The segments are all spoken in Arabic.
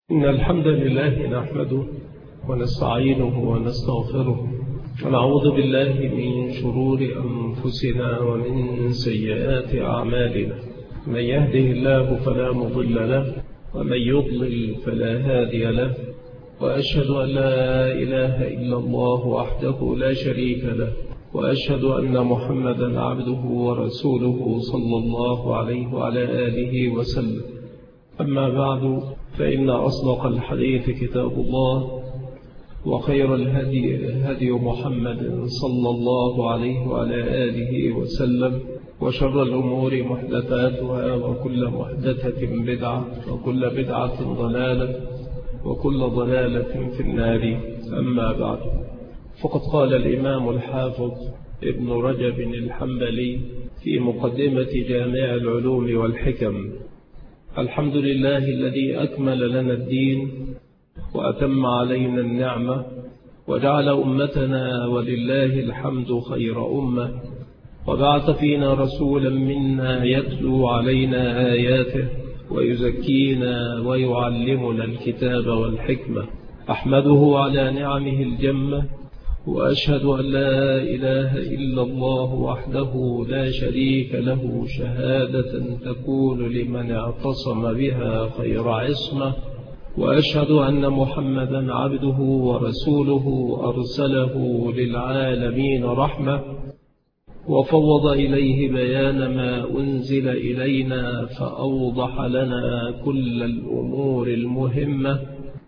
إن الحمد لله نحمده ونستعينه ونستغفره ونعوذ بالله من شرور أنفسنا ومن سيئات أعمالنا. من يهده الله فلا مضل له ومن يضلل فلا هادي له، وأشهد أن لا إله إلا الله وحده لا شريك له، وأشهد أن محمدا عبده ورسوله صلى الله عليه وعلى آله وسلم. أما بعد، فإن أصدق الحديث كتاب الله، وخير الهدي هدي محمد صلى الله عليه وعلى آله وسلم، وشر الأمور محدثاتها، وكل محدثة بدعة، وكل بدعة ضلالة، وكل ضلالة في النار. أما بعد، فقد قال الإمام الحافظ ابن رجب الحنبلي في مقدمة جامع العلوم والحكم: الحمد لله الذي أكمل لنا الدين وأتم علينا النعمة، وجعل أمتنا ولله الحمد خير أمة، وبعث فينا رسولا منا يتلو علينا آياته ويزكينا ويعلمنا الكتاب والحكمة. أحمده على نعمه الجمة، وأشهد أن لا إله إلا الله وحده لا شريك له، شهادة تكون لمن اعتصم بها خير عصمة. وأشهد أن محمدا عبده ورسوله أرسله للعالمين رحمة، وفوض إليه بيان ما أنزل إلينا، فأوضح لنا كل الأمور المهمة،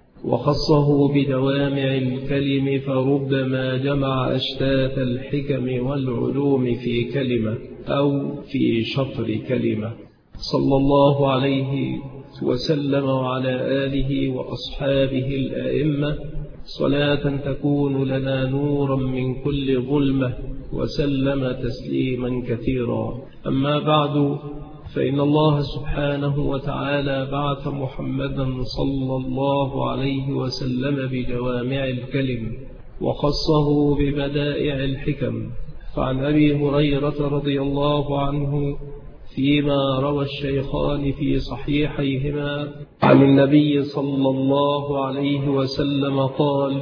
وخصه بدوامع الكلم، فربما جمع أشتات الحكم والعلوم في كلمة أو في شطر كلمة. صلى الله عليه وسلم وعلى آله وأصحابه الأئمة صلاة تكون لنا نورا من كل ظلمة، وسلم تسليما كثيرا. أما بعد، فإن الله سبحانه وتعالى بعث محمدا صلى الله عليه وسلم بجوامع الكلم، وخصه ببدائع الحكم. فعن أبي هريرة رضي الله عنه فيما روى الشيخان في صحيحيهما عن النبي صلى الله عليه وسلم قال: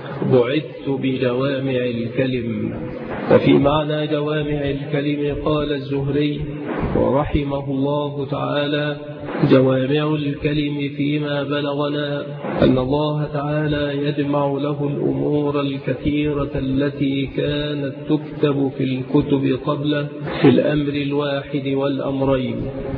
بعثت بجوامع الكلم. وفي معنى جوامع الكلم قال الزهري ورحمه الله تعالى: جوامع الكلم فيما بلغنا أن الله تعالى يجمع له الأمور الكثيرة التي كانت تكتب في الكتب قبله في الأمر الواحد والأمرين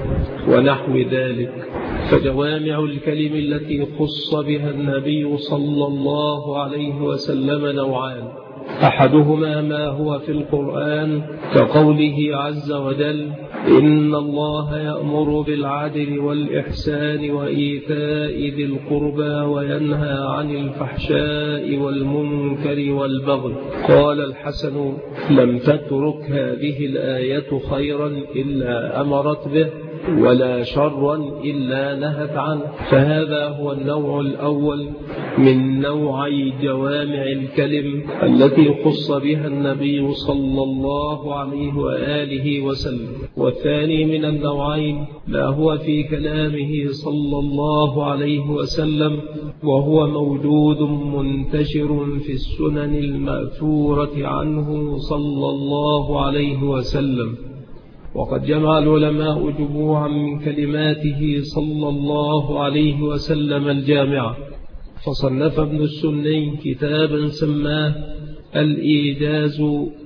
ونحو ذلك. فجوامع الكلم التي خص بها النبي صلى الله عليه وسلم نوعان: أحدهما ما هو في القرآن كقوله عز وجل: إن الله يأمر بالعدل والإحسان وإيتاء ذي القربى وينهى عن الفحشاء والمنكر والبغي. قال الحسن: لم تترك هذه الآية خيرا إلا أمرت به، ولا شرا إلا نهت عنه. فهذا هو النوع الأول من نوعي جوامع الكلم التي خص بها النبي صلى الله عليه وآله وسلم. والثاني من النوعين ما هو في كلامه صلى الله عليه وسلم، وهو موجود منتشر في السنن المأثورة عنه صلى الله عليه وسلم. وقد جمع العلماء جموعا من كلماته صلى الله عليه وسلم الجامعة، فصنف ابن السني كتابا سماه الإيجاز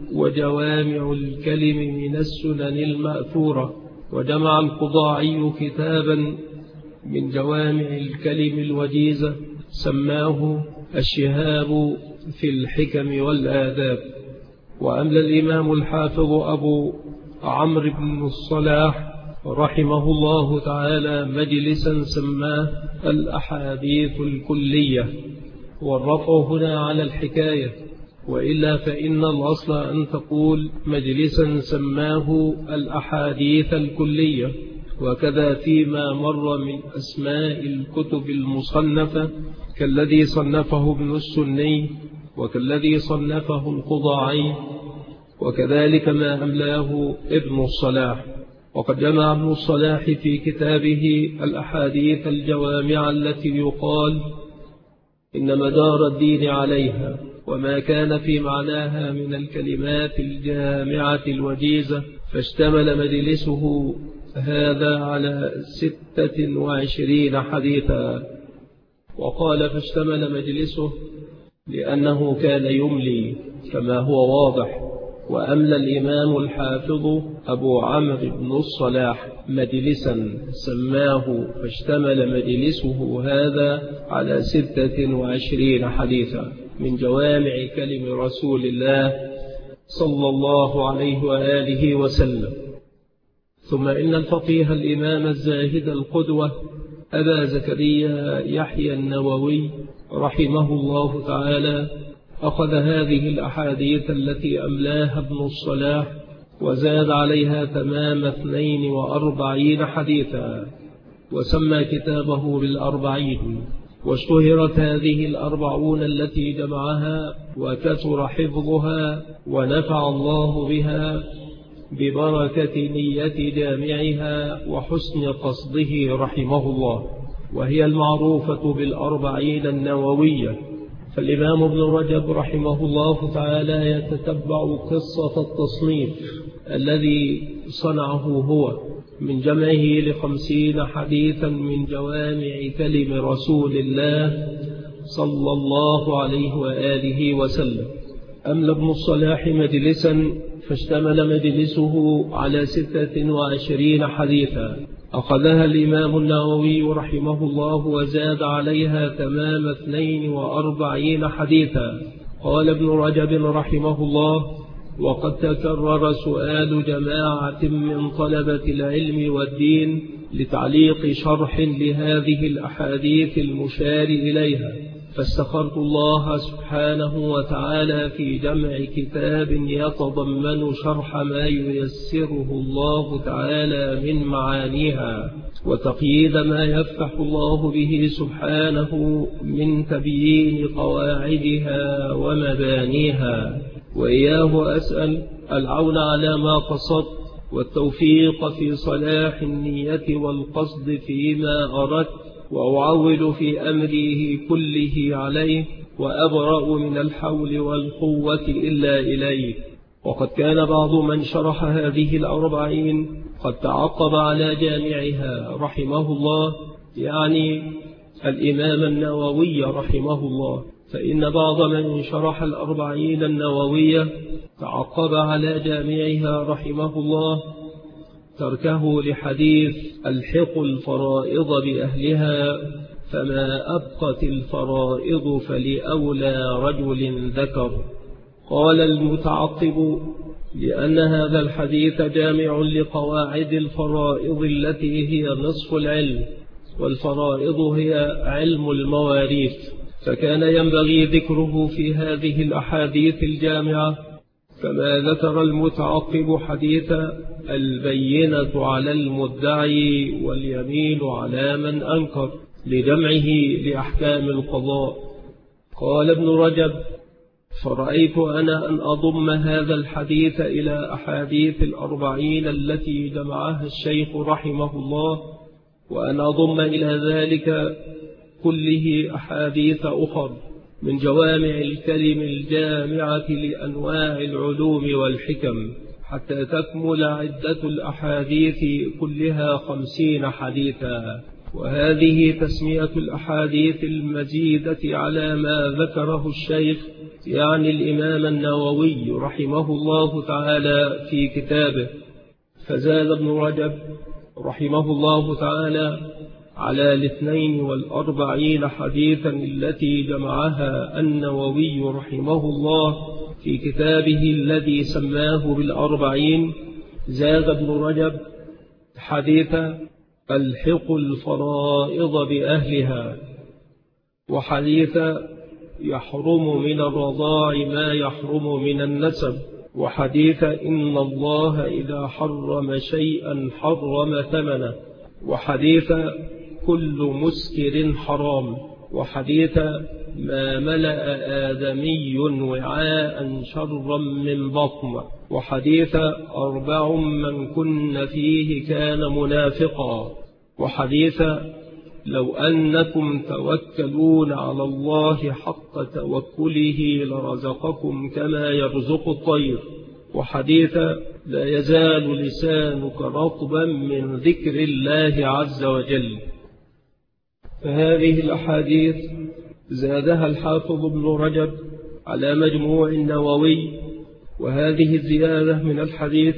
وجوامع الكلم من السنن المأثورة، وجمع القضاعي كتابا من جوامع الكلم الوجيزة سماه الشهاب في الحكم والآداب. وأملى الإمام الحافظ أبو عمرو بن الصلاح رحمه الله تعالى مجلسا سماه الأحاديث الكلية، والرفع هنا على الحكاية، وإلا فإن الأصل أن تقول مجلسا سماه الأحاديث الكلية. وكذا فيما مر من أسماء الكتب المصنفة كالذي صنفه ابن السني، وكالذي صنفه القضاعي، وكذلك ما أملاه ابن الصلاح. وقد جمع ابن الصلاح في كتابه الأحاديث الجوامع التي يقال إن مدار الدين عليها وما كان في معناها من الكلمات الجامعة الوجيزة، فاشتمل مجلسه هذا على 26 حديثا. وقال فاشتمل مجلسه لأنه كان يملي كما هو واضح، وأملى الإمام الحافظ أبو عمرو بن الصلاح مجلسا سماه فاشتمل مجلسه هذا على 26 حديثا من جوامع كلم رسول الله صلى الله عليه وآله وسلم. ثم إن الفقيه الإمام الزاهد القدوة أبا زكريا يحيى النووي رحمه الله تعالى أخذ هذه الأحاديث التي أملاها ابن الصلاح وزاد عليها تمام 42 حديثا، وسمى كتابه بال40. واشتهرت هذه ال40 التي جمعها وكثر حفظها ونفع الله بها ببركة نية جامعها وحسن قصده رحمه الله، وهي المعروفة بال40 النووية. فالإمام ابن رجب رحمه الله تعالى يتتبع قصة التصنيف الذي صنعه هو من جمعه ل50 حديثا من جوامع كلم رسول الله صلى الله عليه وآله وسلم. أملى ابن الصلاح مجلسا فاشتمل مجلسه على 26 حديثا، أخذها الإمام النووي رحمه الله وزاد عليها تمام 42 حديثا. قال ابن رجب رحمه الله: وقد تكرر سؤال جماعة من طلبة العلم والدين لتعليق شرح لهذه الأحاديث المشار إليها، فاستخرت الله سبحانه وتعالى في جمع كتاب يتضمن شرح ما ييسره الله تعالى من معانيها، وتقييد ما يفتح الله به سبحانه من تبيين قواعدها ومبانيها. وإياه أسأل العون على ما قصدت، والتوفيق في صلاح النية والقصد فيما أردت، وأعول في أمره كله عليه، وأبرأ من الحول والقوة إلا إليه. وقد كان بعض من شرح هذه ال40 قد تعقب على جامعها رحمه الله، يعني الإمام النووي رحمه الله، فإن بعض من شرح ال40 النووية تعقب على جامعها رحمه الله تركه لحديث الحق الفرائض بأهلها، فما أبقت الفرائض فلأولى رجل ذكر. قال المتعقب: لأن هذا الحديث جامع لقواعد الفرائض التي هي نصف العلم، والفرائض هي علم المواريث، فكان ينبغي ذكره في هذه الأحاديث الجامعة، كما ذكر المتعقب حديث البينة على المدعي واليمين على من أنكر لجمعه لأحكام القضاء. قال ابن رجب: فرأيت أنا أن أضم هذا الحديث إلى أحاديث ال40 التي جمعها الشيخ رحمه الله، وأن أضم إلى ذلك كله أحاديث أخر من جوامع الكلم الجامعة لأنواع العلوم والحكم، حتى تكمل عدة الأحاديث كلها 50 حديثا. وهذه تسمية الأحاديث المزيدة على ما ذكره الشيخ، يعني الإمام النووي رحمه الله تعالى في كتابه. فزاد ابن رجب رحمه الله تعالى على 42 حديثا التي جمعها النووي رحمه الله في كتابه الذي سماه بال40. زاد ابن رجب حديث الحق الفرائض بأهلها، وحديث يحرم من الرضاع ما يحرم من النسب، وحديث إن الله إذا حرم شيئا حرم ثمنه، وحديث كل مسكر حرام، وحديث ما ملأ آدمي وعاء شرا من بطن، وحديث 4 من كن فيه كان منافقا، وحديث لو أنكم توكلون على الله حق توكله لرزقكم كما يرزق الطير، وحديث لا يزال لسانك رطبا من ذكر الله عز وجل. فهذه الأحاديث زادها الحافظ ابن رجب على مجموع النووي، وهذه الزيادة من الحديث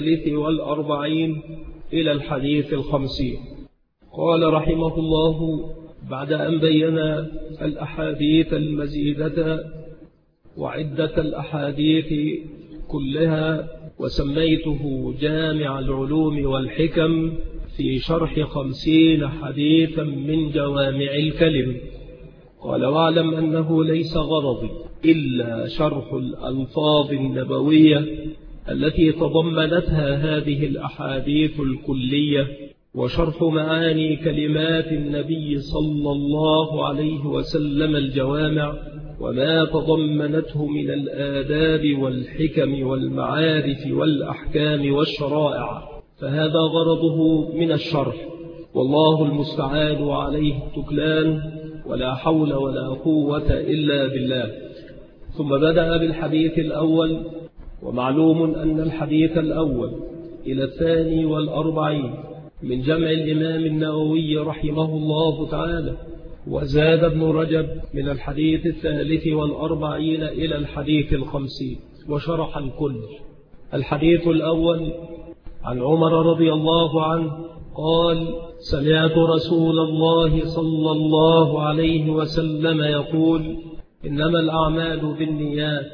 43 إلى الحديث 50. قال رحمه الله بعد أن بين الأحاديث المزيدة وعدة الأحاديث كلها، وسميته جامع العلوم والحكم في شرح 50 حديثا من جوامع الكلم. قال واعلم أنه ليس غرضي إلا شرح الألفاظ النبوية التي تضمنتها هذه الأحاديث الكلية، وشرح معاني كلمات النبي صلى الله عليه وسلم الجوامع وما تضمنته من الآداب والحكم والمعارف والأحكام والشرائع، فهذا غرضه من الشرح، والله المستعان وعليه التكلان، ولا حول ولا قوة إلا بالله. ثم بدأ بالحديث الأول، ومعلوم أن الحديث الأول إلى 42 من جمع الإمام النووي رحمه الله تعالى، وزاد ابن رجب من الحديث 43 إلى الحديث 50 وشرح الكل. الحديث الأول عن عمر رضي الله عنه قال: سمعت رسول الله صلى الله عليه وسلم يقول: إنما الأعمال بالنيات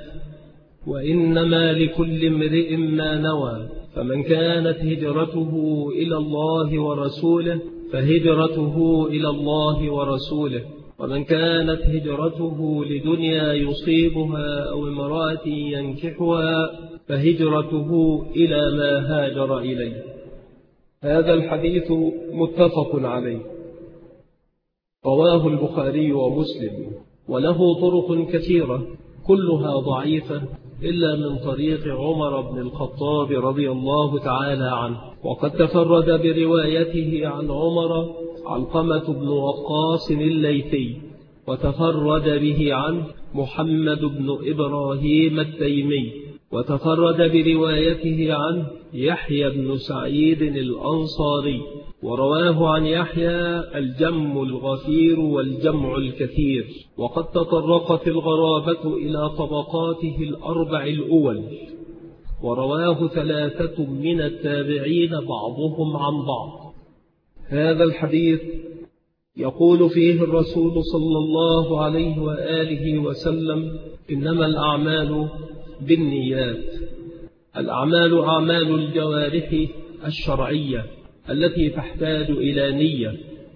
وإنما لكل امرئ ما نوى، فمن كانت هجرته إلى الله ورسوله فهجرته إلى الله ورسوله، ومن كانت هجرته لدنيا يصيبها أو امرأة ينكحها فهجرته إلى ما هاجر إليه. هذا الحديث متفق عليه، رواه البخاري ومسلم، وله طرق كثيرة كلها ضعيفة إلا من طريق عمر بن الخطاب رضي الله تعالى عنه. وقد تفرد بروايته عن عمر علقمة بن وقاص الليثي، وتفرد به عنه محمد بن إبراهيم التيمي، وتفرد بروايته عنه يحيى بن سعيد الأنصاري، ورواه عن يحيى الجم الغفير والجمع الكثير. وقد تطرقت الغرابة إلى طبقاته الأربع الأول، ورواه 3 من التابعين بعضهم عن بعض. هذا الحديث يقول فيه الرسول صلى الله عليه وآله وسلم: إنما الأعمال بالنيات. الأعمال أعمال الجوارح الشرعية التي تحتاج إلى نية،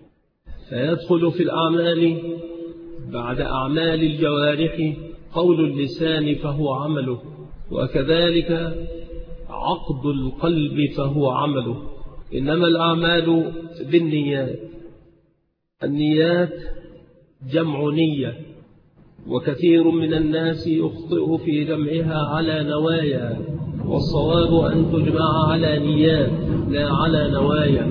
فيدخل في الأعمال بعد أعمال الجوارح قول اللسان فهو عمله، وكذلك عقد القلب فهو عمله. إنما الأعمال بالنيات. النيات جمع نية، وكثير من الناس يخطئ في جمعها على نوايا، والصواب أن تجمع على نيات لا على نوايا.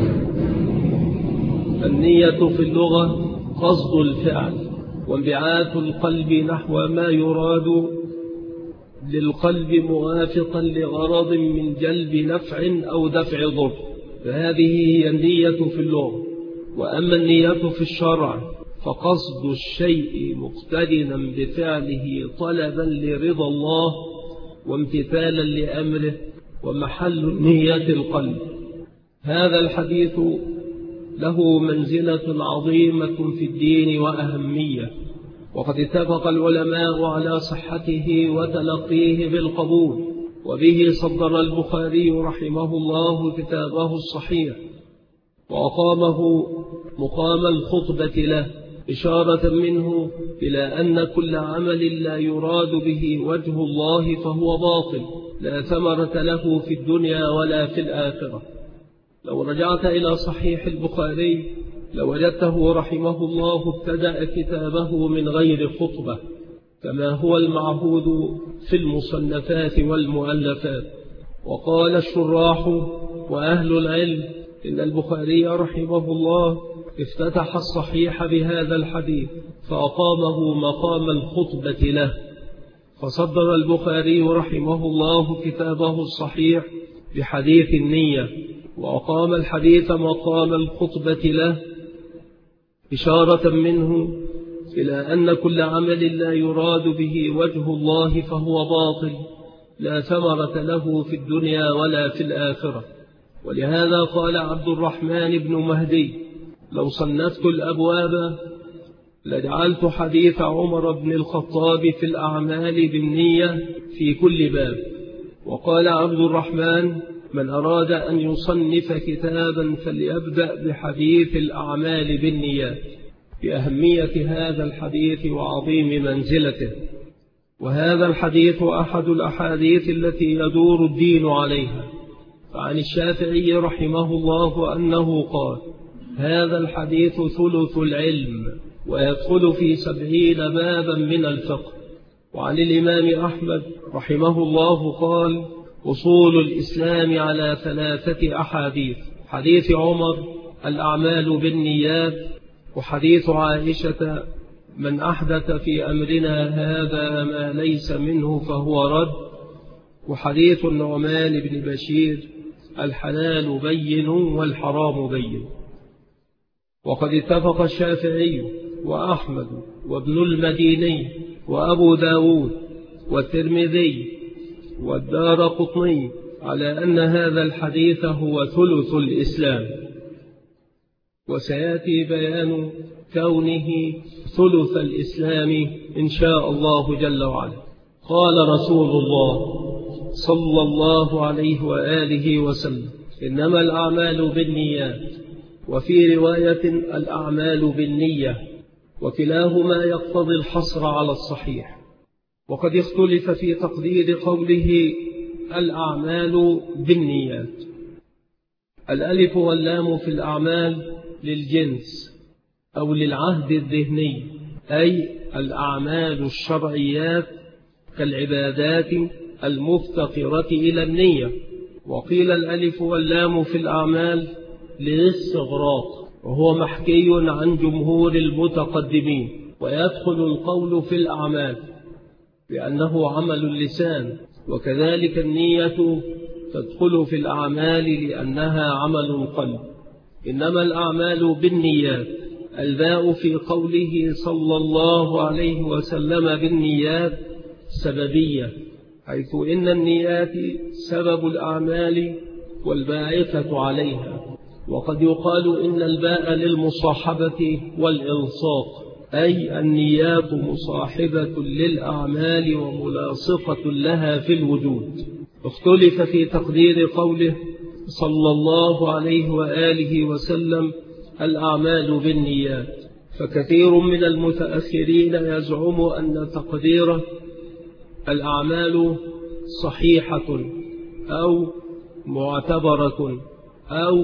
النية في اللغة قصد الفعل، وانبعاث القلب نحو ما يراد للقلب موافقا لغرض من جلب نفع أو دفع ضر، فهذه هي النية في اللغة. وأما النية في الشرع فقصد الشيء مقترنا بفعله طلبا لرضا الله وامتثالا لأمره، ومحل النية القلب. هذا الحديث له منزلة عظيمة في الدين وأهمية، وقد اتفق العلماء على صحته وتلقيه بالقبول، وبه صدر البخاري رحمه الله كتابه الصحيح، وأقامه مقام الخطبة له، إشارة منه إلى أن كل عمل لا يراد به وجه الله فهو باطل، لا ثمرة له في الدنيا ولا في الآخرة. لو رجعت إلى صحيح البخاري لوجدته رحمه الله ابتدأ كتابه من غير خطبة كما هو المعهود في المصنفات والمؤلفات. وقال الشراح وأهل العلم إن البخاري رحمه الله افتتح الصحيح بهذا الحديث فأقامه مقام الخطبة له، فصدر البخاري رحمه الله كتابه الصحيح بحديث النية، وأقام الحديث مقام الخطبة له، إشارة منه إلى أن كل عمل لا يراد به وجه الله فهو باطل لا ثمرة له في الدنيا ولا في الآخرة. ولهذا قال عبد الرحمن بن مهدي: لو صنفت الأبواب لجعلت حديث عمر بن الخطاب في الأعمال بالنية في كل باب. وقال عبد الرحمن: من أراد أن يصنف كتابا فليبدأ بحديث الأعمال بالنيات، بأهمية هذا الحديث وعظيم منزلته. وهذا الحديث أحد الأحاديث التي يدور الدين عليها. فعن الشافعي رحمه الله أنه قال: هذا الحديث ثلث العلم ويدخل في 70 بابا من الفقه. وعن الإمام أحمد رحمه الله قال: أصول الإسلام على 3 أحاديث: حديث عمر الأعمال بالنيات، وحديث عائشة من أحدث في أمرنا هذا ما ليس منه فهو رد، وحديث النعمان بن بشير الحلال بين والحرام بين. وقد اتفق الشافعي وأحمد وابن المديني وأبو داود والترمذي والدارقطني على أن هذا الحديث هو ثلث الإسلام، وسيأتي بيان كونه ثلث الإسلام إن شاء الله جل وعلا. قال رسول الله صلى الله عليه وآله وسلم: إنما الأعمال بالنيات، وفي رواية الأعمال بالنية، وكلاهما يقتضي الحصر على الصحيح. وقد اختلف في تقدير قوله الأعمال بالنيات. الألف واللام في الأعمال للجنس أو للعهد الذهني، أي الأعمال الشرعيات كالعبادات المفتقرة إلى النية. وقيل الألف واللام في الأعمال للاستغراق، وهو محكي عن جمهور المتقدمين. ويدخل القول في الأعمال لأنه عمل اللسان، وكذلك النية تدخل في الأعمال لأنها عمل القلب. إنما الأعمال بالنيات. الباء في قوله صلى الله عليه وسلم بالنيات سببية، حيث إن النيات سبب الأعمال والباعثة عليها. وقد يقال إن الباء للمصاحبة والإلصاق، أي النيات مصاحبة للأعمال وملاصقة لها في الوجود. اختلف في تقدير قوله صلى الله عليه وآله وسلم الأعمال بالنيات، فكثير من المتأخرين يزعم أن تقديره الأعمال صحيحة أو معتبرة أو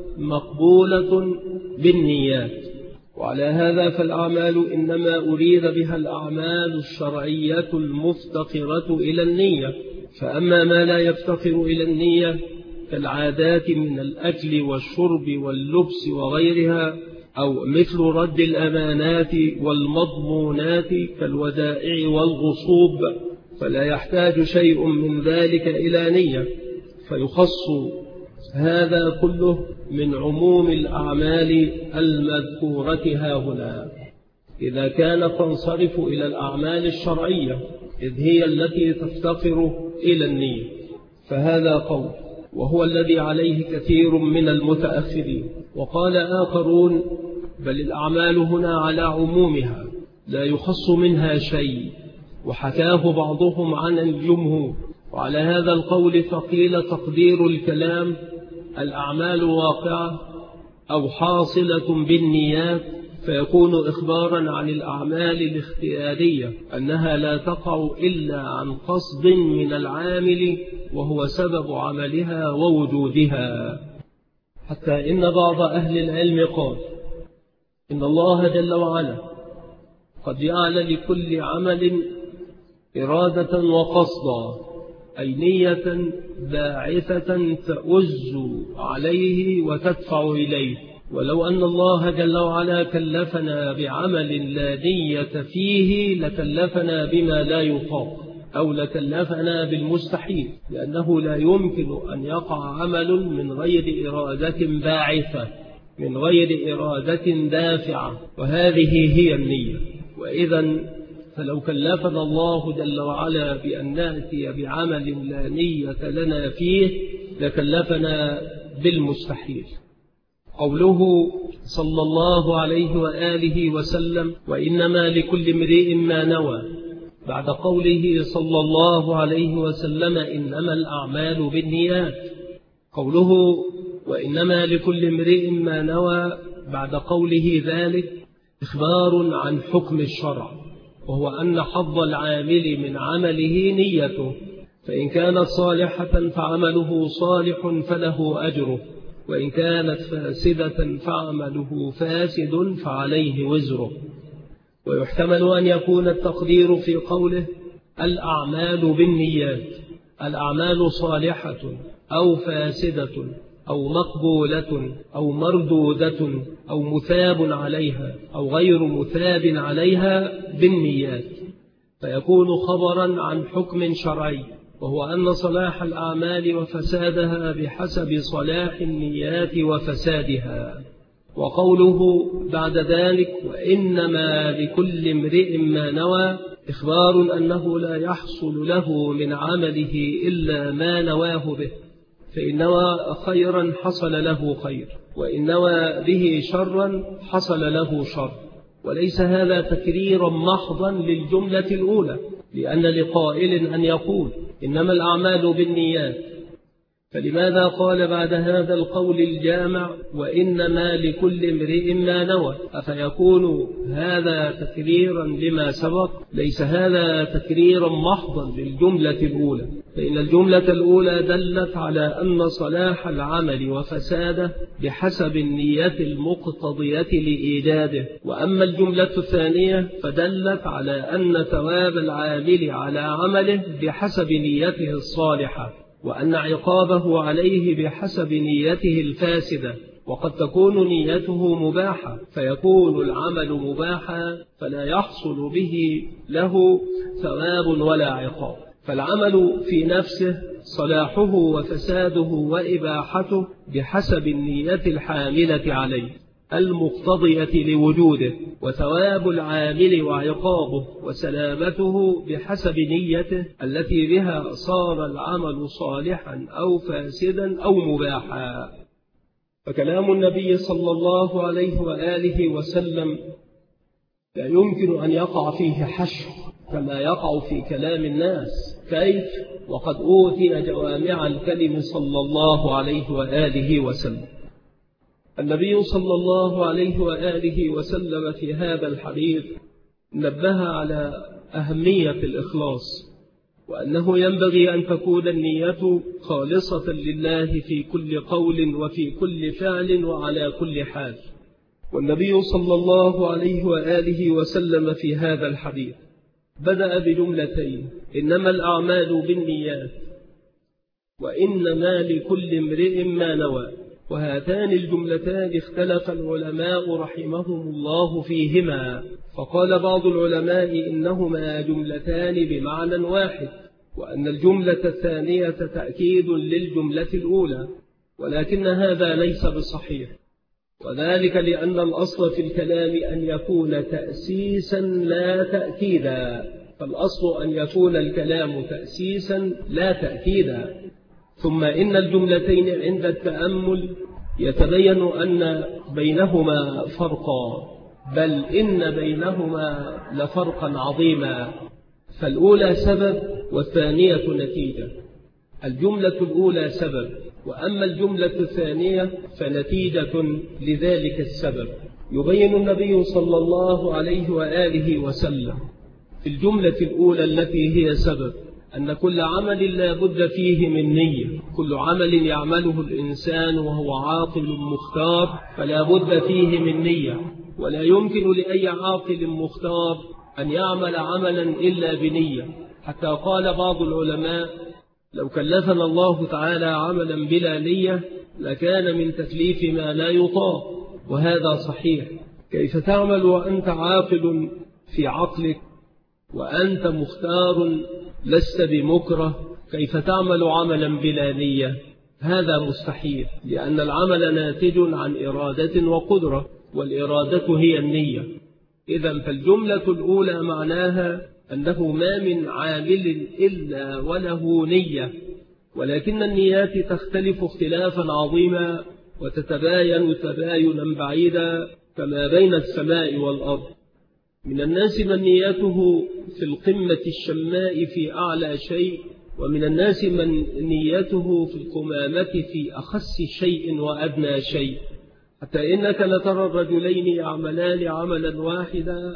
مقبولة بالنيات. وعلى هذا فالأعمال إنما أريد بها الأعمال الشرعية المفتقرة إلى النية. فأما ما لا يفتقر إلى النية كالعادات من الأكل والشرب واللبس وغيرها، أو مثل رد الأمانات والمضمونات كالودائع والغصوب، فلا يحتاج شيء من ذلك إلى نية، فيخص هذا كله من عموم الأعمال المذكورة هاهنا، إذا كانت تنصرف إلى الأعمال الشرعية، إذ هي التي تفتقر إلى النية. فهذا قول، وهو الذي عليه كثير من المتأخرين. وقال آخرون: بل الأعمال هنا على عمومها لا يخص منها شيء، وحكاه بعضهم عن الجمهور. وعلى هذا القول فقيل تقدير الكلام الأعمال واقعة أو حاصلة بالنيات، فيكون إخبارا عن الأعمال الاختيارية أنها لا تقع إلا عن قصد من العامل وهو سبب عملها ووجودها. حتى إن بعض أهل العلم قال إن الله جل وعلا قد جعل لكل عمل إرادة وقصدا، أي نية باعثة تؤز عليه وتدفع إليه. ولو أن الله جل وعلا كلفنا بعمل لا نية فيه لكلفنا بما لا يطاق، أو لكلفنا بالمستحيل، لأنه لا يمكن أن يقع عمل من غير إرادة باعثة، من غير إرادة دافعة، وهذه هي النية. وإذا فلو كلفنا الله جل وعلا بأن نأتي بعمل لا نية لنا فيه لكلفنا بالمستحيل. قوله صلى الله عليه وآله وسلم: وإنما لكل امرئ ما نوى، بعد قوله صلى الله عليه وسلم: إنما الأعمال بالنيات. قوله وإنما لكل امرئ ما نوى بعد قوله ذلك إخبار عن حكم الشرع، وهو أن حظ العامل من عمله نيته، فإن كانت صالحة فعمله صالح فله أجره، وإن كانت فاسدة فعمله فاسد فعليه وزره. ويحتمل أن يكون التقدير في قوله الأعمال بالنيات الأعمال صالحة أو فاسدة أو مقبولة أو مردودة أو مثاب عليها أو غير مثاب عليها بالنيات، فيكون خبرا عن حكم شرعي، وهو أن صلاح الأعمال وفسادها بحسب صلاح النيات وفسادها. وقوله بعد ذلك وإنما لكل امرئ ما نوى إخبار أنه لا يحصل له من عمله إلا ما نواه به، فإن نوى خيرا حصل له خير، وإن نوى به شرا حصل له شر. وليس هذا تكريرا محضا للجملة الأولى، لأن لقائل أن يقول إنما الأعمال بالنيات، فلماذا قال بعد هذا القول الجامع وإنما لكل امرئ ما نوى؟ أفيكون هذا تكريرا لما سبق؟ ليس هذا تكريرا محضا للجملة الأولى، فإن الجملة الأولى دلت على أن صلاح العمل وفساده بحسب النية المقتضية لإيجاده، وأما الجملة الثانية فدلت على أن ثواب العامل على عمله بحسب نيته الصالحة، وأن عقابه عليه بحسب نيته الفاسدة. وقد تكون نيته مباحة فيكون العمل مباحا فلا يحصل به له ثواب ولا عقاب. فالعمل في نفسه صلاحه وفساده وإباحته بحسب النية الحاملة عليه المقتضية لوجوده، وثواب العامل وعقابه وسلامته بحسب نيته التي بها صار العمل صالحا أو فاسدا أو مباحا. فكلام النبي صلى الله عليه وآله وسلم لا يمكن أن يقع فيه حشو كما يقع في كلام الناس. كيف وقد أوتي جوامع الكلم صلى الله عليه وآله وسلم؟ النبي صلى الله عليه وآله وسلم في هذا الحديث نبه على أهمية الإخلاص، وأنه ينبغي أن تكون النية خالصة لله في كل قول وفي كل فعل وعلى كل حال. والنبي صلى الله عليه وآله وسلم في هذا الحديث بدأ بجملتين: إنما الأعمال بالنيات وإنما لكل امرئ ما نوى. وهاتان الجملتان اختلف العلماء رحمهم الله فيهما، فقال بعض العلماء إنهما جملتان بمعنى واحد، وأن الجملة الثانية تأكيد للجملة الأولى، ولكن هذا ليس بصحيح، وذلك لأن الأصل في الكلام أن يكون تأسيسا لا تأكيدا، فالأصل أن يكون الكلام تأسيسا لا تأكيدا. ثم إن الجملتين عند التأمل يتبين أن بينهما فرقا، بل إن بينهما لفرقا عظيما، فالأولى سبب والثانية نتيجة. الجملة الأولى سبب، وأما الجملة الثانية فنتيجة لذلك السبب. يبين النبي صلى الله عليه وآله وسلم في الجملة الأولى التي هي سبب أن كل عمل لا بد فيه من نية، كل عمل يعمله الإنسان وهو عاقل مختار فلا بد فيه من نية، ولا يمكن لأي عاقل مختار أن يعمل عملا إلا بنية، حتى قال بعض العلماء: لو كلفنا الله تعالى عملا بلا نية لكان من تكليف ما لا يطاق. وهذا صحيح. كيف تعمل وأنت عاقل في عقلك وأنت مختار لست بمكره؟ كيف تعمل عملا بلا نية؟ هذا مستحيل، لأن العمل ناتج عن إرادة وقدرة، والإرادة هي النية. إذن فالجملة الأولى معناها أنه ما من عامل إلا وله نية، ولكن النيات تختلف اختلافا عظيما وتتباين تباينا بعيدا كما بين السماء والأرض. من الناس من نيته في القمة الشماء في أعلى شيء، ومن الناس من نيته في القمامة في أخس شيء وأدنى شيء، حتى إنك لترى الرجلين يعملان عملا واحدا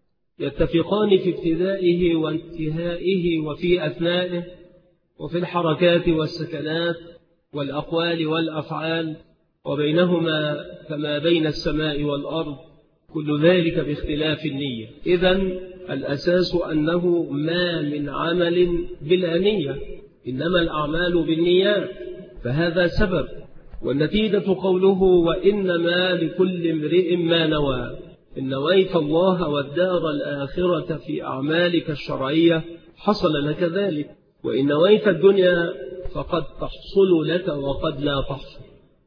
يتفقان في ابتدائه وانتهائه وفي أثنائه وفي الحركات والسكنات والأقوال والأفعال، وبينهما كما بين السماء والأرض، كل ذلك باختلاف النية. إذن الأساس أنه ما من عمل بلا نية، إنما الأعمال بالنيات، فهذا سبب. والنتيجة قوله: وإنما لكل امرئ ما نوى. إن نويت الله والدار الآخرة في أعمالك الشرعية حصل لك ذلك، وإن نويت الدنيا فقد تحصل لك وقد لا تحصل.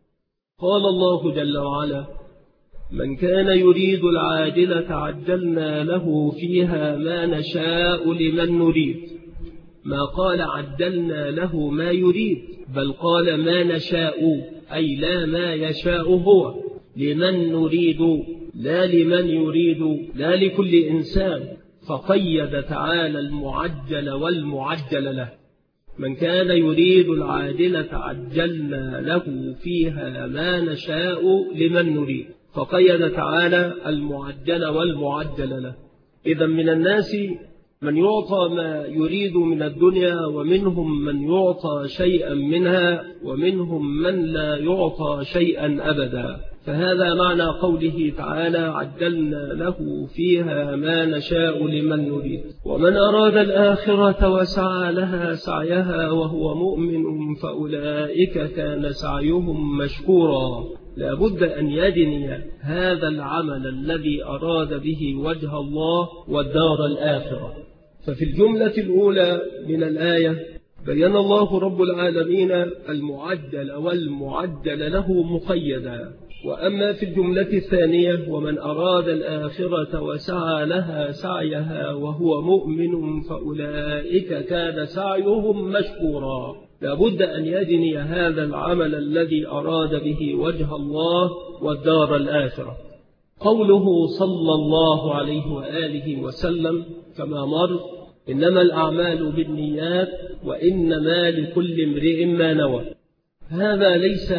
قال الله جل وعلا: من كان يريد العاجلة عجلنا له فيها ما نشاء لمن نريد. ما قال عجلنا له ما يريد، بل قال ما نشاء، أي لا ما يشاء هو، لمن نريد لا لمن يريد، لا لكل إنسان. فقيد تعالى المعجل والمعجل له. من كان يريد العاجلة عجلنا له فيها ما نشاء لمن نريد، فقيد تعالى المعجل والمعجل له. إذا من الناس من يعطى ما يريد من الدنيا، ومنهم من يعطى شيئا منها، ومنهم من لا يعطى شيئا أبدا. فهذا معنى قوله تعالى: عجلنا له فيها ما نشاء لمن نريد. ومن أراد الآخرة وسعى لها سعيها وهو مؤمن فأولئك كان سعيهم مشكورا. لا بد أن يجني هذا العمل الذي أراد به وجه الله والدار الآخرة. ففي الجملة الأولى من الآية بيّن الله رب العالمين المعجل والمعجل له مقيدا. وأما في الجملة الثانية: ومن أراد الآخرة وسعى لها سعيها وهو مؤمن فأولئك كان سعيهم مشكورا. لابد أن يجني هذا العمل الذي أراد به وجه الله والدار الآخرة. قوله صلى الله عليه وآله وسلم كما مر: إنما الأعمال بالنيات وإنما لكل امرئ ما نوى. هذا ليس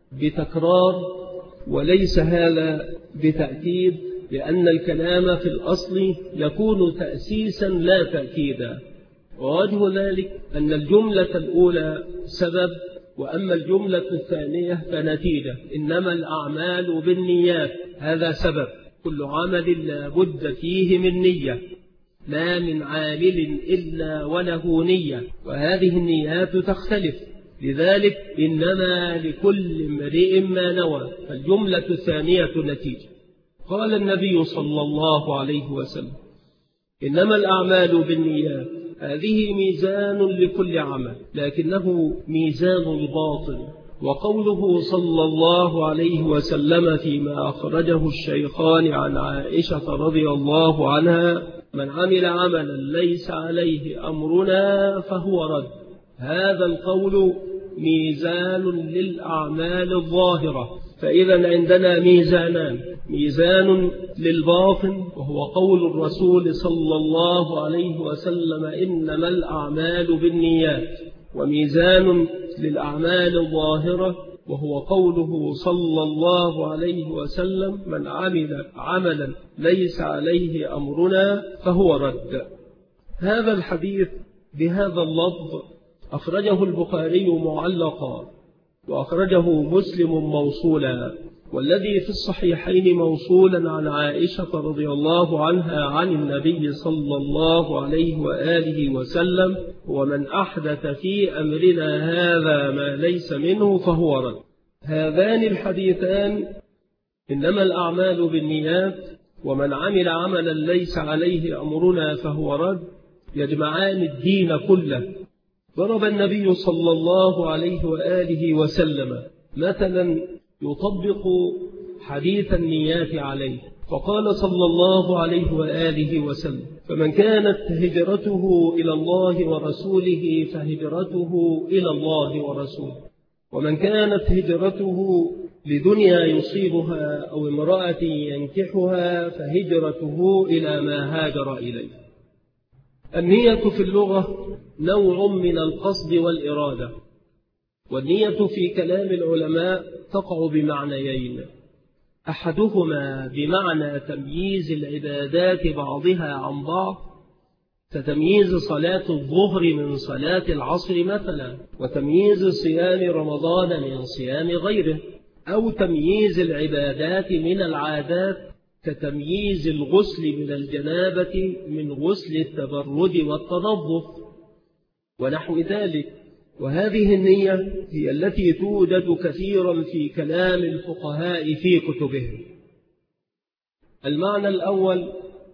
بتكرار وليس هذا بتأكيد، لأن الكلام في الأصل يكون تأسيسا لا تأكيدا. ووجه ذلك أن الجملة الأولى سبب، وأما الجملة الثانية فنتيجة. إنما الأعمال بالنيات، هذا سبب. كل عمل لا بد فيه من نية، ما من عامل إلا وله نية، وهذه النيات تختلف. لذلك إنما لكل امرئ ما نوى، فالجملة الثانية نتيجة. قال النبي صلى الله عليه وسلم: إنما الأعمال بالنيات. هذه ميزان لكل عمل، لكنه ميزان الباطن. وقوله صلى الله عليه وسلم فيما أخرجه الشيخان عن عائشة رضي الله عنها: من عمل عملا ليس عليه أمرنا فهو رد. هذا القول ميزان للأعمال الظاهرة. فإذا عندنا ميزانان: ميزان للباطن وهو قول الرسول صلى الله عليه وسلم: إنما الأعمال بالنيات، وميزان للأعمال الظاهرة وهو قوله صلى الله عليه وسلم: من عمل عملا ليس عليه أمرنا فهو رد. هذا الحديث بهذا اللفظ أخرجه البخاري معلقا، وأخرجه مسلم موصولا، والذي في الصحيحين موصولا عن عائشة رضي الله عنها عن النبي صلى الله عليه وآله وسلم: ومن أحدث في أمرنا هذا ما ليس منه فهو رد. هذان الحديثان إنما الأعمال بالنيات ومن عمل عملا ليس عليه أمرنا فهو رد يجمعان الدين كله. ضرب النبي صلى الله عليه وآله وسلم مثلا يطبق حديث النيات عليه، فقال صلى الله عليه وآله وسلم: فمن كانت هجرته إلى الله ورسوله فهجرته إلى الله ورسوله، ومن كانت هجرته لدنيا يصيبها أو امرأة ينكحها فهجرته إلى ما هاجر إليه. النية في اللغة نوع من القصد والإرادة، والنية في كلام العلماء تقع بمعنيين: أحدهما بمعنى تمييز العبادات بعضها عن بعض، كتمييز صلاة الظهر من صلاة العصر مثلا، وتمييز صيام رمضان من صيام غيره، أو تمييز العبادات من العادات كتمييز الغسل من الجنابة من غسل التبرد والتنظف ونحو ذلك. وهذه النية هي التي توجد كثيرا في كلام الفقهاء في كتبهم. المعنى الأول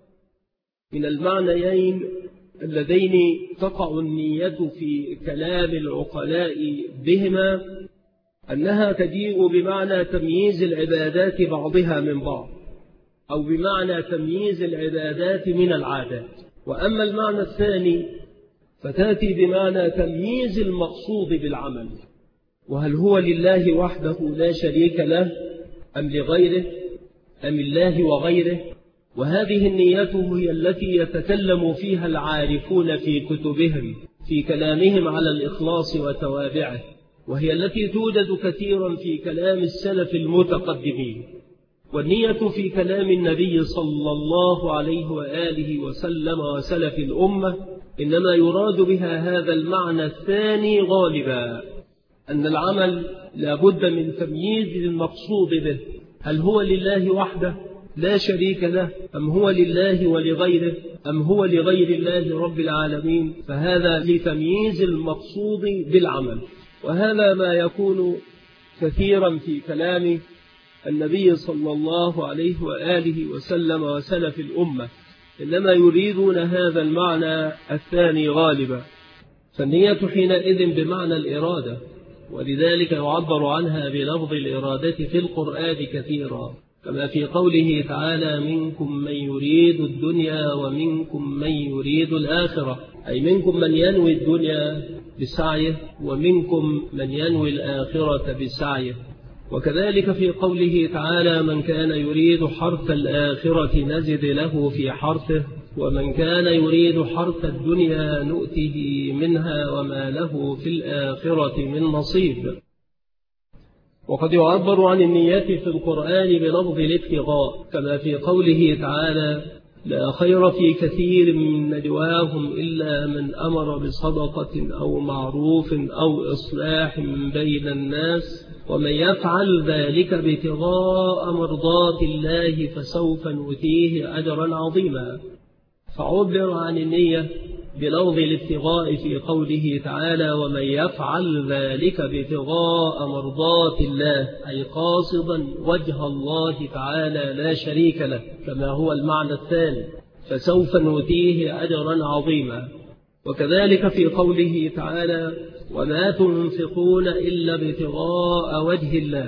من المعنيين اللذين تقع النية في كلام العقلاء بهما أنها تجيء بمعنى تمييز العبادات بعضها من بعض، أو بمعنى تمييز العبادات من العادات. وأما المعنى الثاني فتأتي بمعنى تمييز المقصود بالعمل، وهل هو لله وحده لا شريك له أم لغيره أم الله وغيره. وهذه النية هي التي يتكلم فيها العارفون في كتبهم في كلامهم على الإخلاص وتوابعه، وهي التي توجد كثيرا في كلام السلف المتقدمين. والنية في كلام النبي صلى الله عليه وآله وسلم وسلف الأمة إنما يراد بها هذا المعنى الثاني غالبا، أن العمل لا بد من تمييز المقصود به، هل هو لله وحده لا شريك له أم هو لله ولغيره أم هو لغير الله رب العالمين، فهذا لتمييز المقصود بالعمل. وهذا ما يكون كثيرا في كلام النبي صلى الله عليه وآله وسلم وسلف الأمة، إنما يريدون هذا المعنى الثاني غالبا. فالنية حينئذ بمعنى الإرادة، ولذلك يعبر عنها بلفظ الإرادة في القرآن كثيرا، كما في قوله تعالى: منكم من يريد الدنيا ومنكم من يريد الآخرة، أي منكم من ينوي الدنيا بسعيه ومنكم من ينوي الآخرة بسعيه. وكذلك في قوله تعالى: من كان يريد حرث الآخرة نزد له في حرثه ومن كان يريد حرث الدنيا نؤته منها وما له في الآخرة من نصيب. وقد يعبر عن النية في القرآن بلفظ الابتغاء، كما في قوله تعالى: لا خير في كثير من نجواهم إلا من أمر بصدقة أو معروف أو إصلاح بين الناس ومن يفعل ذلك ابتغاء مرضات الله فسوف نؤتيه أجرا عظيما. فعبر عن النية بلفظ الابتغاء في قوله تعالى: ومن يفعل ذلك ابتغاء مرضات الله، أي قاصدا وجه الله تعالى لا شريك له، كما هو المعنى الثاني: فسوف نؤتيه أجرا عظيما. وكذلك في قوله تعالى: وما تنفقون إلا ابتغاء وجه الله.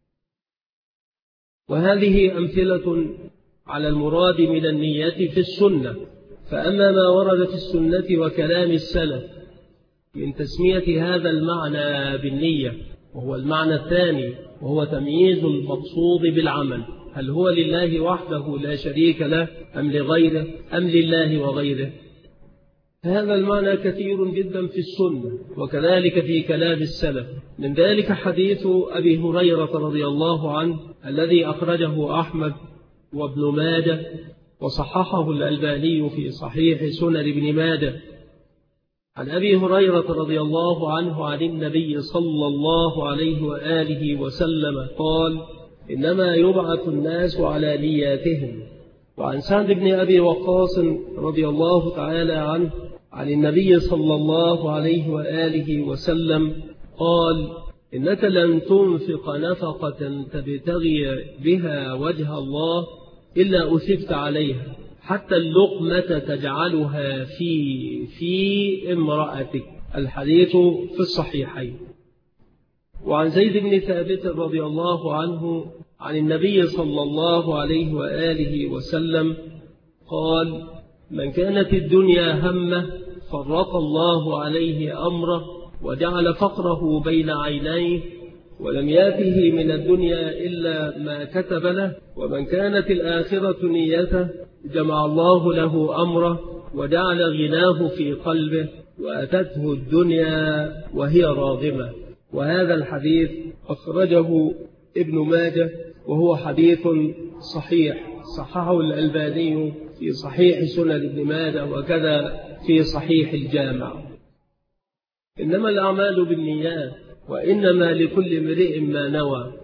وهذه أمثلة على المراد من النية في السنة. فأما ما ورد في السنة وكلام السلف من تسمية هذا المعنى بالنية، وهو المعنى الثاني، وهو تمييز المقصود بالعمل، هل هو لله وحده لا شريك له أم لغيره أم لله وغيره، هذا المعنى كثير جدا في السنة وكذلك في كلام السلف. من ذلك حديث أبي هريرة رضي الله عنه الذي أخرجه أحمد وابن ماجه وصححه الألباني في صحيح سنن ابن ماجه، عن أبي هريرة رضي الله عنه عن النبي صلى الله عليه وآله وسلم قال: إنما يبعث الناس على نياتهم. وعن سعد بن أبي وقاص رضي الله تعالى عنه عن النبي صلى الله عليه وآله وسلم قال: إنك لن تنفق نفقة تبتغي بها وجه الله إلا أثبت عليها، حتى اللقمة تجعلها في امرأتك. الحديث في الصحيحين. وعن زيد بن ثابت رضي الله عنه عن النبي صلى الله عليه وآله وسلم قال: من كانت الدنيا همه فرق الله عليه أمره وجعل فقره بين عينيه، ولم ياته من الدنيا إلا ما كتب له. ومن كانت الآخرة نيته جمع الله له أمره وجعل غناه في قلبه، وأتته الدنيا وهي راغمة. وهذا الحديث أخرجه ابن ماجه، وهو حديث صحيح، صححه الألباني في صحيح سنن ابن ماجه، وكذا في صحيح الجامع. إنما الأعمال بالنيات، وإنما لكل امرئ ما نوى.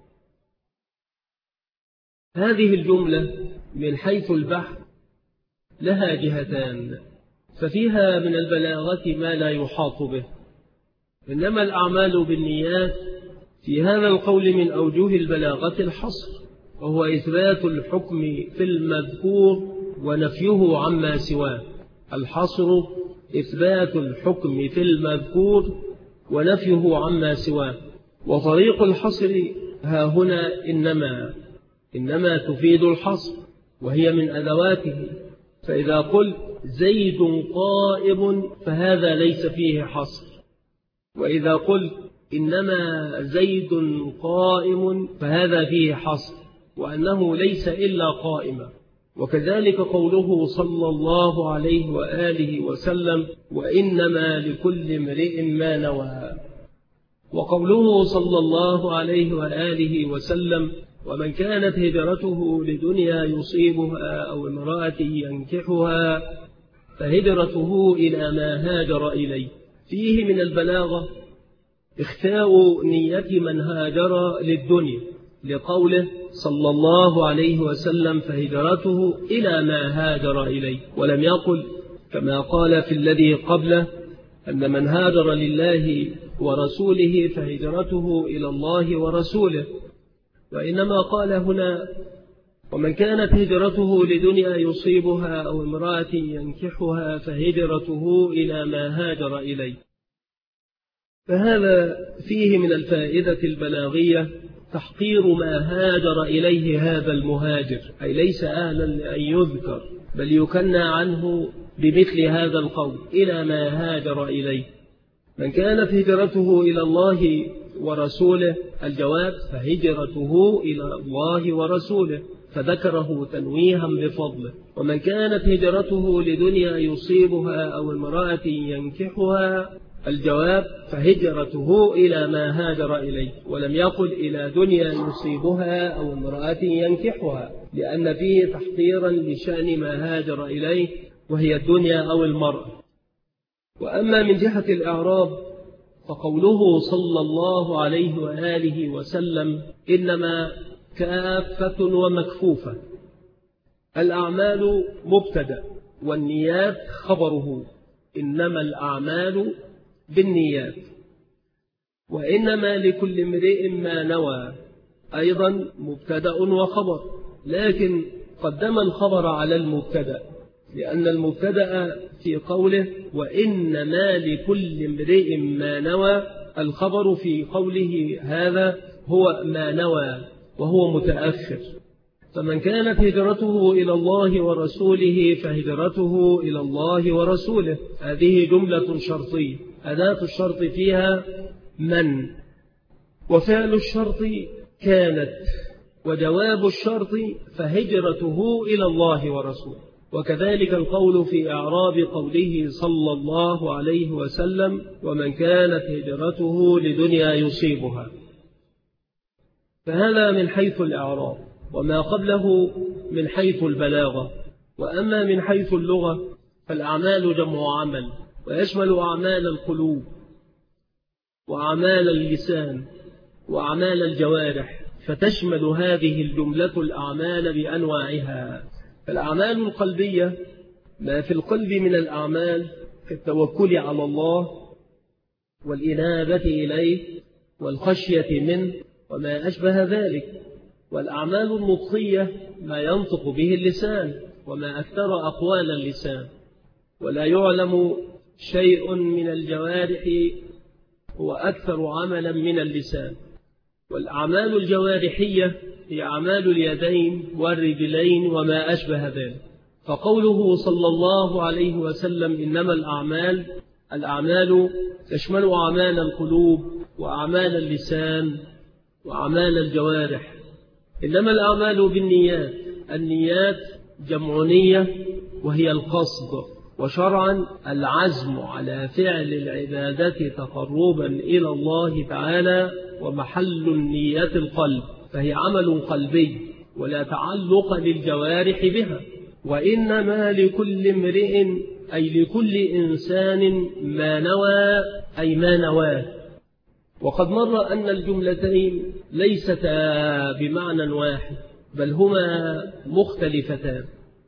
هذه الجملة من حيث البحث لها جهتان، ففيها من البلاغة ما لا يحاط به. إنما الأعمال بالنيات في هذا القول من أوجه البلاغة الحصر، وهو إثبات الحكم في المذكور ونفيه عما سواه. الحصر إثبات الحكم في المذكور ونفيه عما سواه. وطريق الحصر ها هنا إنما تفيد الحصر، وهي من أدواته. فإذا قلت زيد قائم فهذا ليس فيه حصر، وإذا قلت إنما زيد قائم فهذا فيه حصر، وأنه ليس إلا قائما. وكذلك قوله صلى الله عليه وآله وسلم: وإنما لكل امرئ ما نوى. وقوله صلى الله عليه وآله وسلم: ومن كانت هجرته لدنيا يصيبها أو امرأة ينكحها فهجرته إلى ما هاجر إليه. فيه من البلاغة اخفاء نية من هاجر للدنيا، لقوله صلى الله عليه وسلم: فهجرته إلى ما هاجر إليه. ولم يقل كما قال في الذي قبله أن من هاجر لله ورسوله فهجرته إلى الله ورسوله، وإنما قال هنا: ومن كانت هجرته لدنيا يصيبها أو امرأة ينكحها فهجرته إلى ما هاجر إليه. فهذا فيه من الفائدة البلاغية تحقير ما هاجر إليه هذا المهاجر، أي ليس أهلا لأن يذكر، بل يكنى عنه بمثل هذا القول: إلى ما هاجر إليه. من كانت هجرته إلى الله ورسوله، الجواب: فهجرته إلى الله ورسوله، فذكره تنويها بفضله. ومن كانت هجرته لدنيا يصيبها أو امرأة ينكحها، الجواب: فهجرته إلى ما هاجر إليه، ولم يقل إلى دنيا يصيبها أو امرأة ينكحها، لأن فيه تحقيرا لشأن ما هاجر إليه، وهي الدنيا أو المرأة. وأما من جهة الإعراب فقوله صلى الله عليه وآله وسلم: إنما كافة ومكفوفة. الأعمال مبتدأ والنيات خبره، إنما الأعمال بالنيات. وإنما لكل امرئ ما نوى أيضا مبتدأ وخبر، لكن قدم الخبر على المبتدأ، لأن المبتدأ في قوله وإنما لكل امرئ ما نوى، الخبر في قوله هذا هو ما نوى وهو متأخر. فمن كانت هجرته إلى الله ورسوله فهجرته إلى الله ورسوله. هذه جملة شرطية، أداة الشرط فيها من، وفعل الشرط كانت، وجواب الشرط فهجرته إلى الله ورسوله. وكذلك القول في إعراب قوله صلى الله عليه وسلم: ومن كانت هجرته لدنيا يصيبها. فهذا من حيث الإعراب، وما قبله من حيث البلاغة. وأما من حيث اللغة فالأعمال جمع عمل، ويشمل أعمال القلوب وأعمال اللسان وأعمال الجوارح فتشمل هذه الجملة الأعمال بأنواعها. فالأعمال القلبية ما في القلب من الأعمال كالتوكل على الله والإنابة إليه والخشية منه وما أشبه ذلك. والأعمال النطقية ما ينطق به اللسان وما أكثر أقوال اللسان، ولا يعلم شيء من الجوارح هو أكثر عملا من اللسان. والأعمال الجوارحية هي أعمال اليدين والرجلين وما أشبه ذلك. فقوله صلى الله عليه وسلم إنما الأعمال تشمل أعمال القلوب وأعمال اللسان وأعمال الجوارح. إنما الأعمال بالنيات. النيات جمع نية وهي القصد، وشرعا العزم على فعل العبادة تقربا إلى الله تعالى، ومحل النية القلب، فهي عمل قلبي ولا تعلق للجوارح بها. وإنما لكل امرئ أي لكل إنسان ما نوى أي ما نواه. وقد مر أن الجملتين ليستا بمعنى واحد بل هما مختلفتان،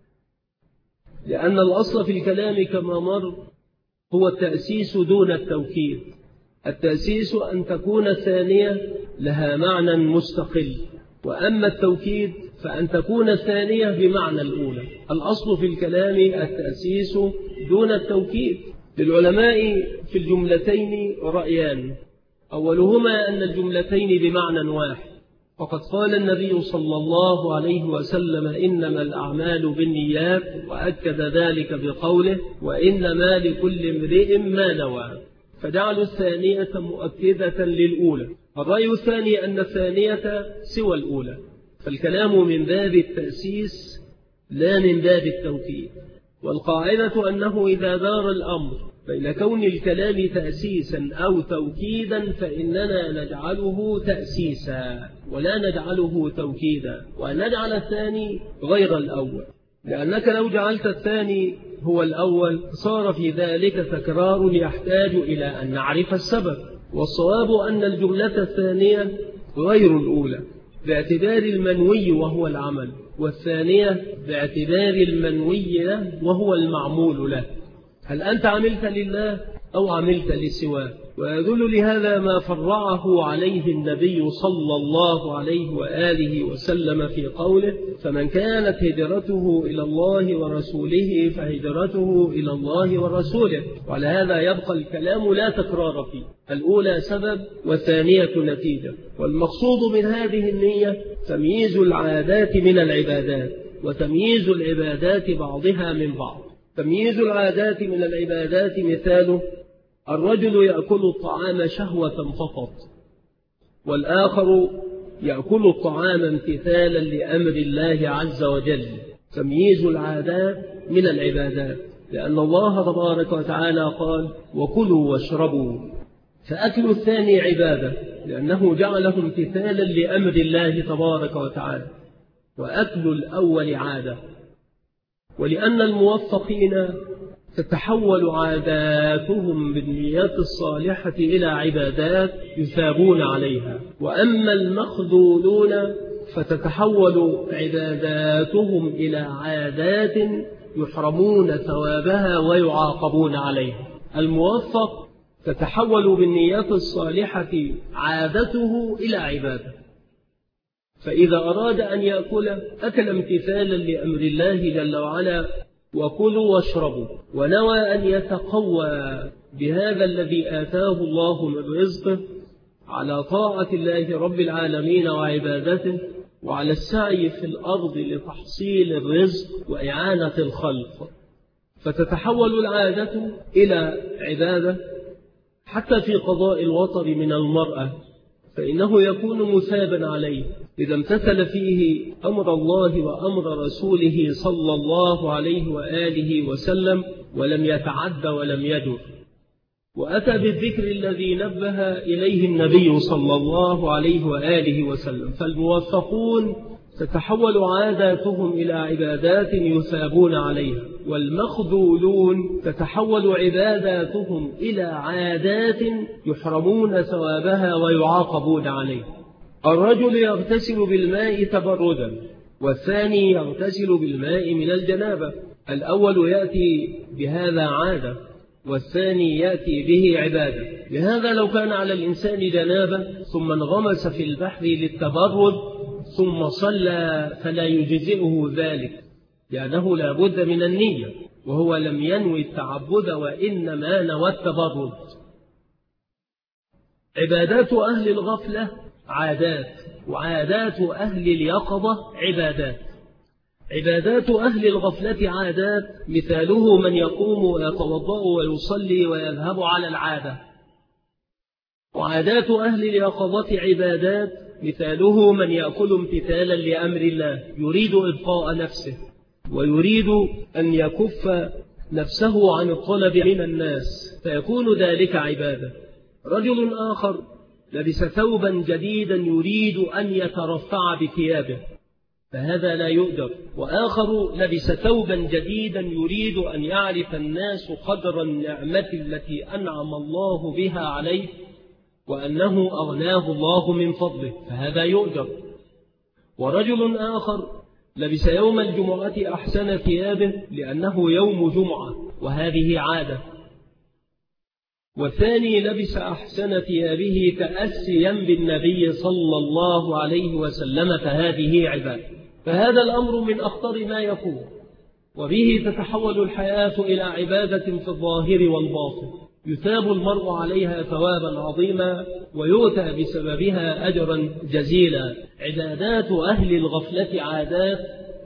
لأن الأصل في الكلام كما مر هو التأسيس دون التوكيد. التأسيس أن تكون الثانية لها معنى مستقل، وأما التوكيد فأن تكون الثانية بمعنى الأولى. الأصل في الكلام التأسيس دون التوكيد. للعلماء في الجملتين رأيان، أولهما أن الجملتين بمعنى واحد، فقد قال النبي صلى الله عليه وسلم إنما الأعمال بالنيات، وأكد ذلك بقوله وإنما لكل امرئ ما نوى، فجعلوا الثانية مؤكدة للأولى. الرأي الثاني أن الثانية سوى الأولى، فالكلام من باب التأسيس لا من باب التوكيد. والقاعدة أنه إذا دار الأمر بين كون الكلام تأسيسا أو توكيدا فإننا نجعله تأسيسا ولا نجعله توكيدا، ونجعل الثاني غير الأول، لأنك لو جعلت الثاني هو الأول صار في ذلك تكرار يحتاج إلى أن نعرف السبب. والصواب أن الجملة الثانية غير الأولى باعتبار المنوي وهو العمل، والثانية باعتبار المنوي له وهو المعمول له. هل أنت عملت لله أو عملت لسواه؟ ويدل لهذا ما فرعه عليه النبي صلى الله عليه وآله وسلم في قوله فمن كانت هجرته إلى الله ورسوله فهجرته إلى الله ورسوله. وعلى هذا يبقى الكلام لا تكرار فيه، الأولى سبب والثانية نتيجة. والمقصود من هذه النية تمييز العادات من العبادات، وتمييز العبادات بعضها من بعض. تمييز العادات من العبادات مثاله الرجل يأكل الطعام شهوة فقط، والآخر يأكل الطعام امتثالا لأمر الله عز وجل. تمييز العادات من العبادات، لأن الله تبارك وتعالى قال وكلوا واشربوا، فأكل الثاني عبادة لأنه جعله امتثالا لأمر الله تبارك وتعالى، وأكل الأول عادة. ولأن الموفقين تتحول عاداتهم بالنيات الصالحة إلى عبادات يثابون عليها، وأما المخذولون فتتحول عباداتهم إلى عادات يحرمون ثوابها ويعاقبون عليها. الموفق تتحول بالنيات الصالحة عادته إلى عبادة، فإذا أراد أن يأكل أكل امتثالا لأمر الله جل وعلا وكلوا واشربوا، ونوى أن يتقوى بهذا الذي آتاه الله من رزقه على طاعة الله رب العالمين وعبادته، وعلى السعي في الأرض لتحصيل الرزق وإعانة الخلق، فتتحول العادة إلى عبادة. حتى في قضاء الوطر من المرأة فإنه يكون مثابا عليه إذا امتثل فيه أمر الله وأمر رسوله صلى الله عليه وآله وسلم ولم يتعد ولم يجر. وأتى بالذكر الذي نبه إليه النبي صلى الله عليه وآله وسلم. فالموفقون تتحول عاداتهم إلى عبادات يثابون عليها، والمخذولون تتحول عباداتهم إلى عادات يحرمون ثوابها ويعاقبون عليها. الرجل يغتسل بالماء تبردا، والثاني يغتسل بالماء من الجنابة. الأول يأتي بهذا عادة، والثاني يأتي به عبادة. لهذا لو كان على الإنسان جنابة ثم انغمس في البحر للتبرد ثم صلى فلا يجزئه ذلك، لأنه لا بد من النية، وهو لم ينوي التعبد وإنما نوى التبرد. عبادات أهل الغفلة عادات، وعادات أهل اليقظة عبادات. عبادات أهل الغفلة عادات، مثاله من يقوم ويتوضأ ويصلي ويذهب على العادة. وعادات أهل اليقظة عبادات، مثاله من يأكل امتثالا لأمر الله، يريد إبقاء نفسه ويريد أن يكف نفسه عن الطلب من الناس، فيكون ذلك عبادة. رجل آخر لبس ثوبا جديدا يريد أن يترفع بثيابه، فهذا لا يؤجر. وآخر لبس ثوبا جديدا يريد أن يعرف الناس قدر النعمة التي أنعم الله بها عليه وأنه أغناه الله من فضله، فهذا يؤجر. ورجل آخر لبس يوم الجمعة أحسن ثيابه لأنه يوم جمعة، وهذه عادة. والثاني لبس أحسن ثيابه تأسيا بالنبي صلى الله عليه وسلم، فهذه عبادة. فهذا الأمر من أخطر ما يكون، وبه تتحول الحياة إلى عبادة في الظاهر والباطن، يثاب المرء عليها ثوابا عظيما ويؤتى بسببها أجرا جزيلا. عبادات أهل الغفلة عادات،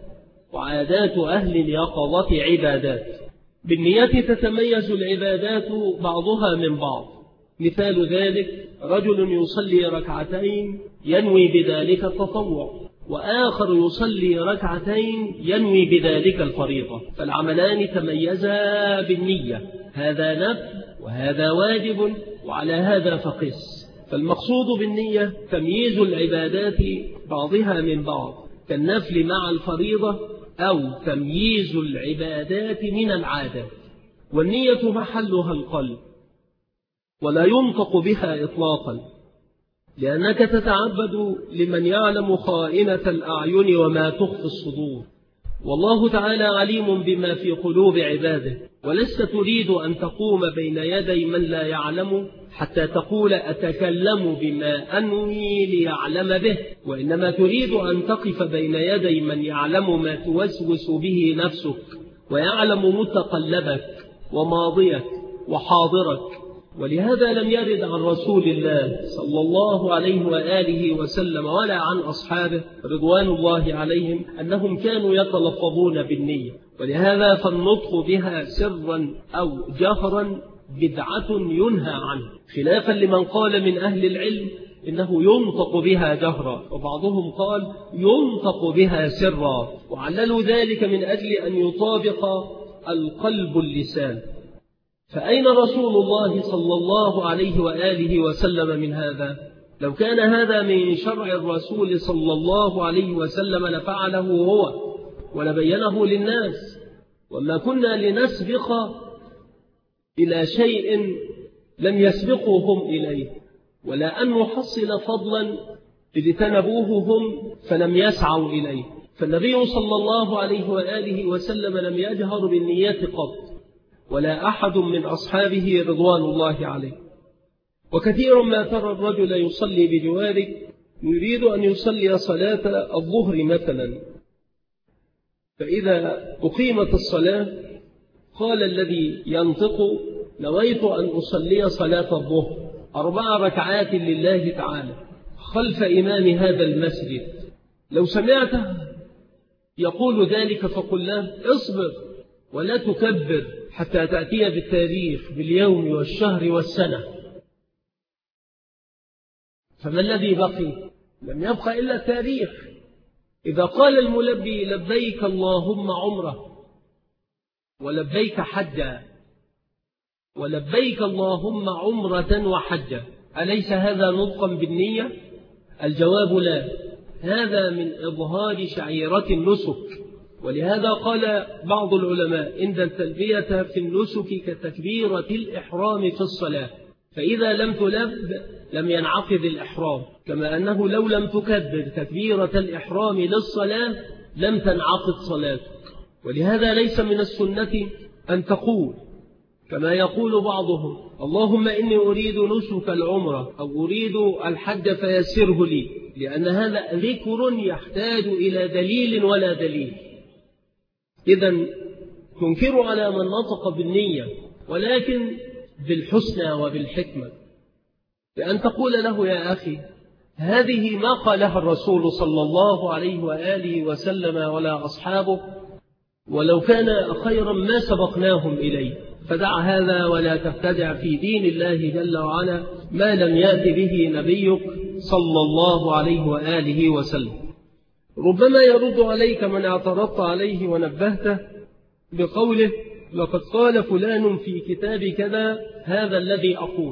وعادات أهل اليقظة عبادات. بالنية تتميز العبادات بعضها من بعض. مثال ذلك رجل يصلي ركعتين ينوي بذلك التطوع، وآخر يصلي ركعتين ينوي بذلك الفريضة، فالعملان تميزا بالنية، هذا نفل وهذا واجب، وعلى هذا فقس. فالمقصود بالنية تمييز العبادات بعضها من بعض، كالنفل مع الفريضة، أو تمييز العبادات من العادة. والنية محلها القلب، ولا ينطق بها إطلاقا، لأنك تتعبد لمن يعلم خائنة الأعين وما تخفي الصدور، والله تعالى عليم بما في قلوب عباده. ولست تريد أن تقوم بين يدي من لا يعلم حتى تقول أتكلم بما أنوي ليعلم به، وإنما تريد أن تقف بين يدي من يعلم ما توسوس به نفسك، ويعلم متقلبك وماضيك وحاضرك. ولهذا لم يرد عن رسول الله صلى الله عليه وآله وسلم ولا عن أصحابه رضوان الله عليهم أنهم كانوا يتلفظون بالنية. ولهذا فالنطق بها سرا أو جهرا بدعة ينهى عنه، خلافا لمن قال من أهل العلم إنه ينطق بها جهرا، وبعضهم قال ينطق بها سرا، وعللوا ذلك من أجل أن يطابق القلب اللسان. فأين رسول الله صلى الله عليه وآله وسلم من هذا؟ لو كان هذا من شرع الرسول صلى الله عليه وسلم لفعله هو ولبينه للناس، وما كنا لنسبق إلى شيء لم يسبقوهم إليه، ولا أن نحصل فضلا اجتنبوه هم فلم يسعوا إليه. فالنبي صلى الله عليه وآله وسلم لم يجهر بالنيات قط، ولا أحد من أصحابه رضوان الله عليه. وكثير ما ترى الرجل يصلي بجوارك يريد أن يصلي صلاة الظهر مثلا، فإذا أقيمت الصلاة قال الذي ينطق نويت أن أصلي صلاة الظهر 4 ركعات لله تعالى خلف إمام هذا المسجد. لو سمعته يقول ذلك فقل له اصبر ولا تكبر حتى تأتي بالتاريخ باليوم والشهر والسنة. فما الذي بقي؟ لم يبقى إلا التاريخ. إذا قال الملبي لبيك اللهم عمره ولبيك حجا ولبيك اللهم عمرة وحجا، أليس هذا نطقا بالنية؟ الجواب لا، هذا من إظهار شعيرة النسك. ولهذا قال بعض العلماء إن التلبية في النسك كتكبيرة الإحرام في الصلاة، فإذا لم تلب لم ينعقد الإحرام، كما أنه لو لم تكبر تكبيرة الإحرام للصلاة لم تنعقد صلاتك. ولهذا ليس من السنة أن تقول كما يقول بعضهم اللهم إني أريد نسك العمرة أو أريد الحج فيسره لي، لأن هذا ذكر يحتاج إلى دليل ولا دليل. إذن تنكر على من نطق بالنية، ولكن بالحسنى وبالحكمة، بأن تقول له يا أخي هذه ما قالها الرسول صلى الله عليه وآله وسلم ولا أصحابه، ولو كان خيرا ما سبقناهم إليه، فدع هذا ولا تبتدع في دين الله جل وعلا ما لم يأت به نبيك صلى الله عليه وآله وسلم. ربما يرد عليك من اعترضت عليه ونبهته بقوله لقد قال فلان في كتاب كذا هذا الذي أقول،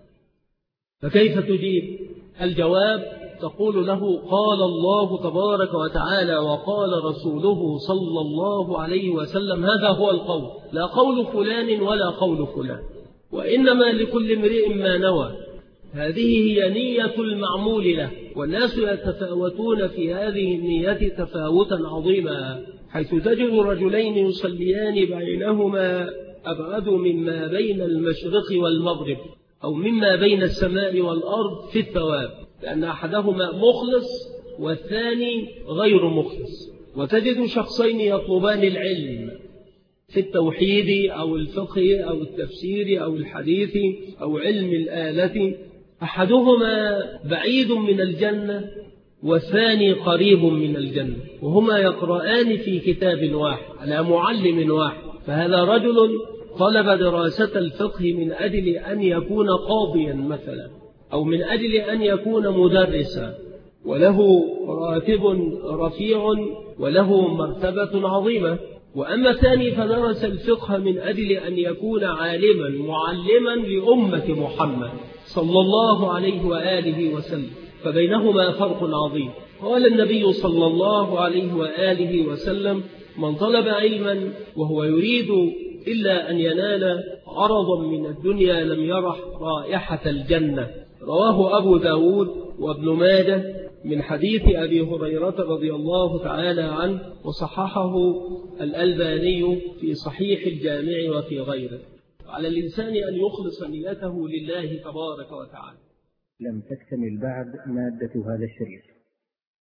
فكيف تجيب؟ الجواب تقول له قال الله تبارك وتعالى وقال رسوله صلى الله عليه وسلم، هذا هو القول، لا قول فلان ولا قول فلان، وإنما لكل امرئ ما نوى. هذه هي نية المعمول له، والناس يتفاوتون في هذه النية تفاوتا عظيما، حيث تجد رجلين يصليان بينهما أبعد مما بين المشرق والمغرب، أو مما بين السماء والأرض في الثواب، لأن أحدهما مخلص والثاني غير مخلص. وتجد شخصين يطلبان العلم في التوحيد أو الفقه أو التفسير أو الحديث أو علم الآلة، أحدهما بعيد من الجنة والثاني قريب من الجنة، وهما يقرآن في كتاب واحد على معلم واحد. فهذا رجل طلب دراسة الفقه من أجل أن يكون قاضيا مثلا، أو من أجل أن يكون مدرسا، وله راتب رفيع وله مرتبة عظيمة. وأما الثاني فدرس الفقه من أجل أن يكون عالما معلما لأمة محمد صلى الله عليه وآله وسلم، فبينهما فرق عظيم. قال النبي صلى الله عليه وآله وسلم من طلب علما وهو يريد إلا أن ينال عرضا من الدنيا لم يرح رائحة الجنة. رواه أبو داود وابن ماجه من حديث أبي هريرة رضي الله تعالى عنه، وصححه الألباني في صحيح الجامع وفي غيره. على الإنسان أن يخلص نيته لله تبارك وتعالى. لم تكتمل بعد مادة هذا الشريط،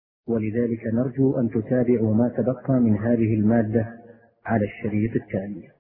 ولذلك نرجو أن تتابعوا ما تبقى من هذه المادة على الشريط التالي.